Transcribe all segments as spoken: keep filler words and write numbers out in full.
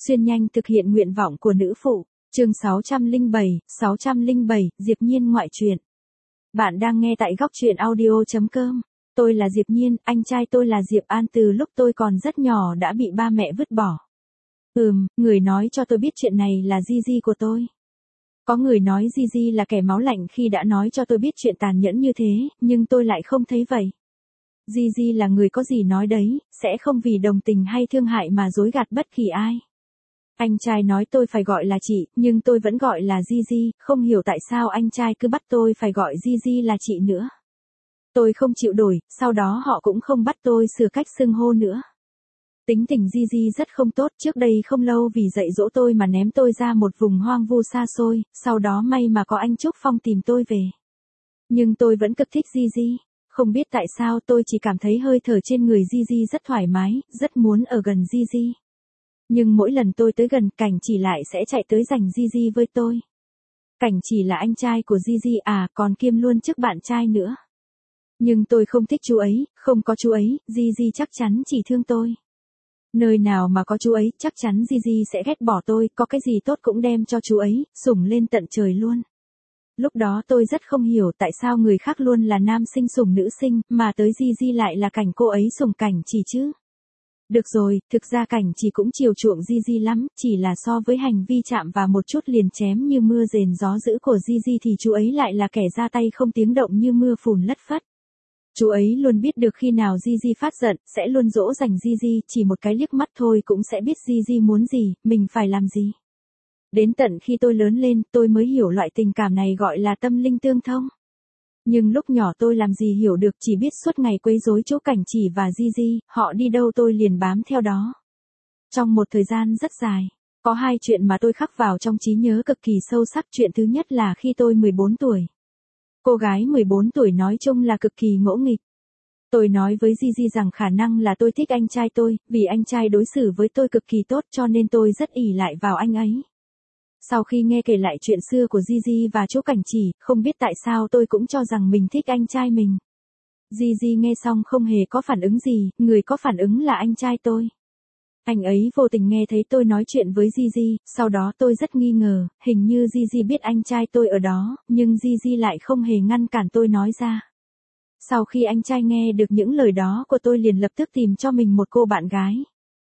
Xuyên nhanh thực hiện nguyện vọng của nữ phụ. Chương sáu trăm lẻ bảy, sáu trăm lẻ bảy, Diệp Nhiên ngoại truyện. Bạn đang nghe tại góc truyện audio chấm com. Tôi là Diệp Nhiên, anh trai tôi là Diệp An từ lúc tôi còn rất nhỏ đã bị ba mẹ vứt bỏ. Ừm, người nói cho tôi biết chuyện này là Gigi của tôi. Có người nói Gigi là kẻ máu lạnh khi đã nói cho tôi biết chuyện tàn nhẫn như thế, nhưng tôi lại không thấy vậy. Gigi là người có gì nói đấy, sẽ không vì đồng tình hay thương hại mà dối gạt bất kỳ ai. Anh trai nói tôi phải gọi là chị, nhưng tôi vẫn gọi là Gigi, không hiểu tại sao anh trai cứ bắt tôi phải gọi Gigi là chị nữa. Tôi không chịu đổi, sau đó họ cũng không bắt tôi sửa cách xưng hô nữa. Tính tình Gigi rất không tốt, trước đây không lâu vì dạy dỗ tôi mà ném tôi ra một vùng hoang vu xa xôi, sau đó may mà có anh Trúc Phong tìm tôi về. Nhưng tôi vẫn cực thích Gigi, không biết tại sao tôi chỉ cảm thấy hơi thở trên người Gigi rất thoải mái, rất muốn ở gần Gigi. Nhưng mỗi lần tôi tới gần Cảnh Chỉ lại sẽ chạy tới giành Gigi với tôi. Cảnh Chỉ là anh trai của Gigi à, còn kiêm luôn chức bạn trai nữa. Nhưng tôi không thích chú ấy, không có chú ấy, Gigi chắc chắn chỉ thương tôi. Nơi nào mà có chú ấy, chắc chắn Gigi sẽ ghét bỏ tôi, có cái gì tốt cũng đem cho chú ấy, sủng lên tận trời luôn. Lúc đó tôi rất không hiểu tại sao người khác luôn là nam sinh sủng nữ sinh, mà tới Gigi lại là Cảnh cô ấy sủng Cảnh Chỉ chứ. Được rồi, thực ra Cảnh Chỉ cũng chiều chuộng Gigi lắm, chỉ là so với hành vi chạm vào một chút liền chém như mưa rền gió dữ của Gigi thì chú ấy lại là kẻ ra tay không tiếng động như mưa phùn lất phất. Chú ấy luôn biết được khi nào Gigi phát giận, sẽ luôn dỗ dành Gigi, chỉ một cái liếc mắt thôi cũng sẽ biết Gigi muốn gì, mình phải làm gì. Đến tận khi tôi lớn lên, tôi mới hiểu loại tình cảm này gọi là tâm linh tương thông. Nhưng lúc nhỏ tôi làm gì hiểu được, chỉ biết suốt ngày quấy rối chỗ Cảnh Chỉ và Gigi, họ đi đâu tôi liền bám theo đó. Trong một thời gian rất dài, có hai chuyện mà tôi khắc vào trong trí nhớ cực kỳ sâu sắc. Chuyện thứ nhất là khi tôi mười bốn tuổi. Cô gái mười bốn tuổi nói chung là cực kỳ ngỗ nghịch. Tôi nói với Gigi rằng khả năng là tôi thích anh trai tôi, vì anh trai đối xử với tôi cực kỳ tốt cho nên tôi rất ỷ lại vào anh ấy. Sau khi nghe kể lại chuyện xưa của Gigi và chỗ Cảnh Chỉ, không biết tại sao tôi cũng cho rằng mình thích anh trai mình. Gigi nghe xong không hề có phản ứng gì, người có phản ứng là anh trai tôi. Anh ấy vô tình nghe thấy tôi nói chuyện với Gigi, sau đó tôi rất nghi ngờ, hình như Gigi biết anh trai tôi ở đó, nhưng Gigi lại không hề ngăn cản tôi nói ra. Sau khi anh trai nghe được những lời đó của tôi liền lập tức tìm cho mình một cô bạn gái.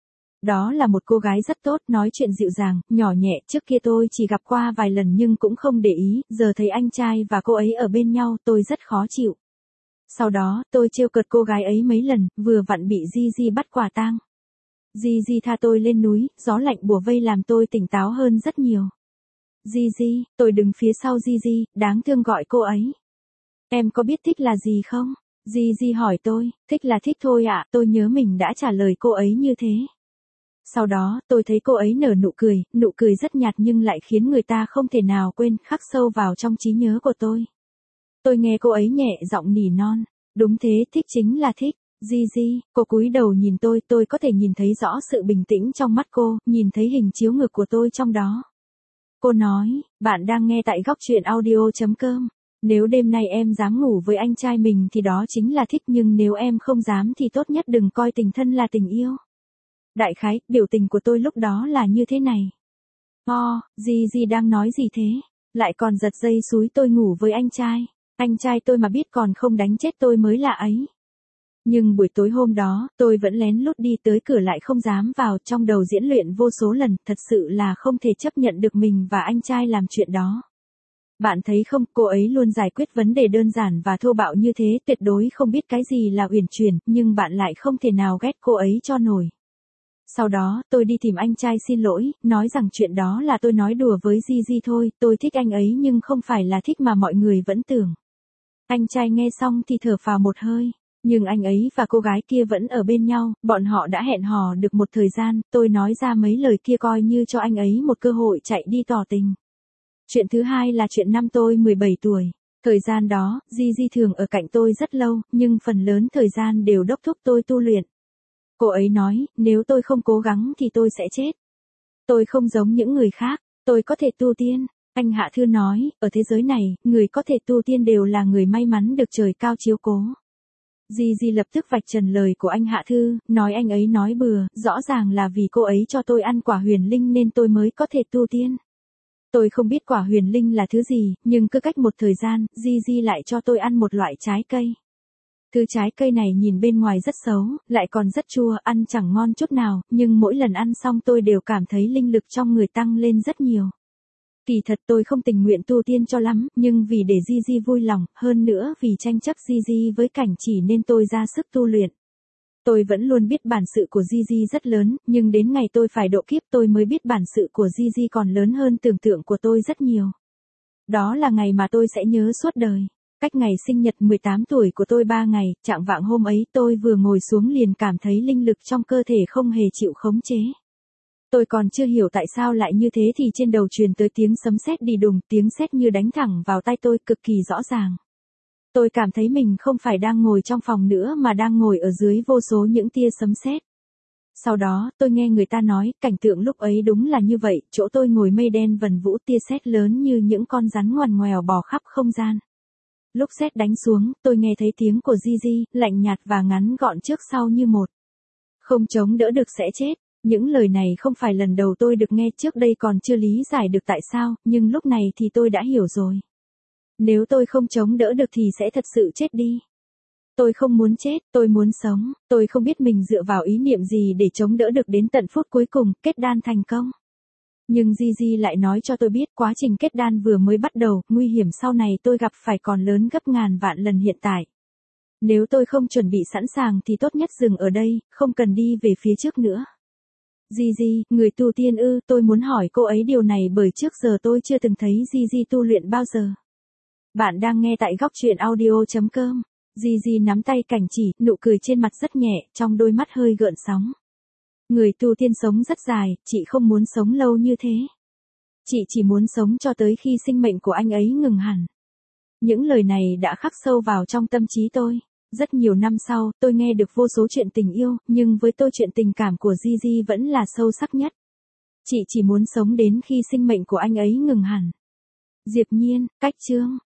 Đó là một cô gái rất tốt, nói chuyện dịu dàng, nhỏ nhẹ, trước kia tôi chỉ gặp qua vài lần nhưng cũng không để ý, giờ thấy anh trai và cô ấy ở bên nhau, tôi rất khó chịu. Sau đó, tôi trêu cợt cô gái ấy mấy lần, vừa vặn bị Gigi bắt quả tang. Gigi tha tôi lên núi, gió lạnh bủa vây làm tôi tỉnh táo hơn rất nhiều. Gigi, tôi đứng phía sau Gigi, đáng thương gọi cô ấy. Em có biết thích là gì không? Gigi hỏi tôi, thích là thích thôi ạ, tôi nhớ mình đã trả lời cô ấy như thế. Sau đó, tôi thấy cô ấy nở nụ cười, nụ cười rất nhạt nhưng lại khiến người ta không thể nào quên, khắc sâu vào trong trí nhớ của tôi. Tôi nghe cô ấy nhẹ giọng nỉ non, đúng thế, thích chính là thích. Gigi, cô cúi đầu nhìn tôi, tôi có thể nhìn thấy rõ sự bình tĩnh trong mắt cô, nhìn thấy hình chiếu ngực của tôi trong đó. Cô nói, bạn đang nghe tại góc truyện audio chấm com. Nếu đêm nay em dám ngủ với anh trai mình thì đó chính là thích, nhưng nếu em không dám thì tốt nhất đừng coi tình thân là tình yêu. Đại khái, biểu tình của tôi lúc đó là như thế này. Oh, Gigi đang nói gì thế? Lại còn giật dây xúi tôi ngủ với anh trai. Anh trai tôi mà biết còn không đánh chết tôi mới lạ ấy. Nhưng buổi tối hôm đó, tôi vẫn lén lút đi tới cửa lại không dám vào, trong đầu diễn luyện vô số lần, thật sự là không thể chấp nhận được mình và anh trai làm chuyện đó. Bạn thấy không, cô ấy luôn giải quyết vấn đề đơn giản và thô bạo như thế, tuyệt đối không biết cái gì là uyển chuyển, nhưng bạn lại không thể nào ghét cô ấy cho nổi. Sau đó, tôi đi tìm anh trai xin lỗi, nói rằng chuyện đó là tôi nói đùa với Gigi thôi, tôi thích anh ấy nhưng không phải là thích mà mọi người vẫn tưởng. Anh trai nghe xong thì thở phào một hơi. Nhưng anh ấy và cô gái kia vẫn ở bên nhau, bọn họ đã hẹn hò được một thời gian, tôi nói ra mấy lời kia coi như cho anh ấy một cơ hội chạy đi tỏ tình. Chuyện thứ hai là chuyện năm tôi mười bảy tuổi. Thời gian đó, Gigi thường ở cạnh tôi rất lâu, nhưng phần lớn thời gian đều đốc thúc tôi tu luyện. Cô ấy nói, nếu tôi không cố gắng thì tôi sẽ chết. Tôi không giống những người khác, tôi có thể tu tiên. Anh Hạ Thư nói, ở thế giới này, người có thể tu tiên đều là người may mắn được trời cao chiếu cố. Gigi lập tức vạch trần lời của anh Hạ Thư, nói anh ấy nói bừa, rõ ràng là vì cô ấy cho tôi ăn quả huyền linh nên tôi mới có thể tu tiên. Tôi không biết quả huyền linh là thứ gì, nhưng cứ cách một thời gian, Gigi lại cho tôi ăn một loại trái cây. Thứ trái cây này nhìn bên ngoài rất xấu, lại còn rất chua, ăn chẳng ngon chút nào, nhưng mỗi lần ăn xong tôi đều cảm thấy linh lực trong người tăng lên rất nhiều. Kỳ thật tôi không tình nguyện tu tiên cho lắm, nhưng vì để Gigi vui lòng, hơn nữa vì tranh chấp Gigi với Cảnh Chỉ nên tôi ra sức tu luyện. Tôi vẫn luôn biết bản sự của Gigi rất lớn, nhưng đến ngày tôi phải độ kiếp tôi mới biết bản sự của Gigi còn lớn hơn tưởng tượng của tôi rất nhiều. Đó là ngày mà tôi sẽ nhớ suốt đời. Cách ngày sinh nhật mười tám tuổi của tôi ba ngày, trạng vạng hôm ấy tôi vừa ngồi xuống liền cảm thấy linh lực trong cơ thể không hề chịu khống chế. Tôi còn chưa hiểu tại sao lại như thế thì trên đầu truyền tới tiếng sấm sét đi đùng, tiếng sét như đánh thẳng vào tai tôi cực kỳ rõ ràng. Tôi cảm thấy mình không phải đang ngồi trong phòng nữa mà đang ngồi ở dưới vô số những tia sấm sét. Sau đó, tôi nghe người ta nói, cảnh tượng lúc ấy đúng là như vậy, chỗ tôi ngồi mây đen vần vũ tia sét lớn như những con rắn ngoằn ngoèo bò khắp không gian. Lúc sét đánh xuống, tôi nghe thấy tiếng của Gigi, lạnh nhạt và ngắn gọn trước sau như một. Không chống đỡ được sẽ chết. Những lời này không phải lần đầu tôi được nghe, trước đây còn chưa lý giải được tại sao, nhưng lúc này thì tôi đã hiểu rồi. Nếu tôi không chống đỡ được thì sẽ thật sự chết đi. Tôi không muốn chết, tôi muốn sống, tôi không biết mình dựa vào ý niệm gì để chống đỡ được đến tận phút cuối cùng, kết đan thành công. Nhưng Gigi lại nói cho tôi biết quá trình kết đan vừa mới bắt đầu, nguy hiểm sau này tôi gặp phải còn lớn gấp ngàn vạn lần hiện tại. Nếu tôi không chuẩn bị sẵn sàng thì tốt nhất dừng ở đây, không cần đi về phía trước nữa. Gigi, người tu tiên ư, tôi muốn hỏi cô ấy điều này bởi trước giờ tôi chưa từng thấy Gigi tu luyện bao giờ. Bạn đang nghe tại góc truyện audio chấm com. Gigi nắm tay Cảnh Chỉ, nụ cười trên mặt rất nhẹ, trong đôi mắt hơi gợn sóng. Người tu tiên sống rất dài, chị không muốn sống lâu như thế. Chị chỉ muốn sống cho tới khi sinh mệnh của anh ấy ngừng hẳn. Những lời này đã khắc sâu vào trong tâm trí tôi. Rất nhiều năm sau, tôi nghe được vô số chuyện tình yêu, nhưng với tôi chuyện tình cảm của Gigi vẫn là sâu sắc nhất. Chị chỉ muốn sống đến khi sinh mệnh của anh ấy ngừng hẳn. Diệp Nhiên, cách chương.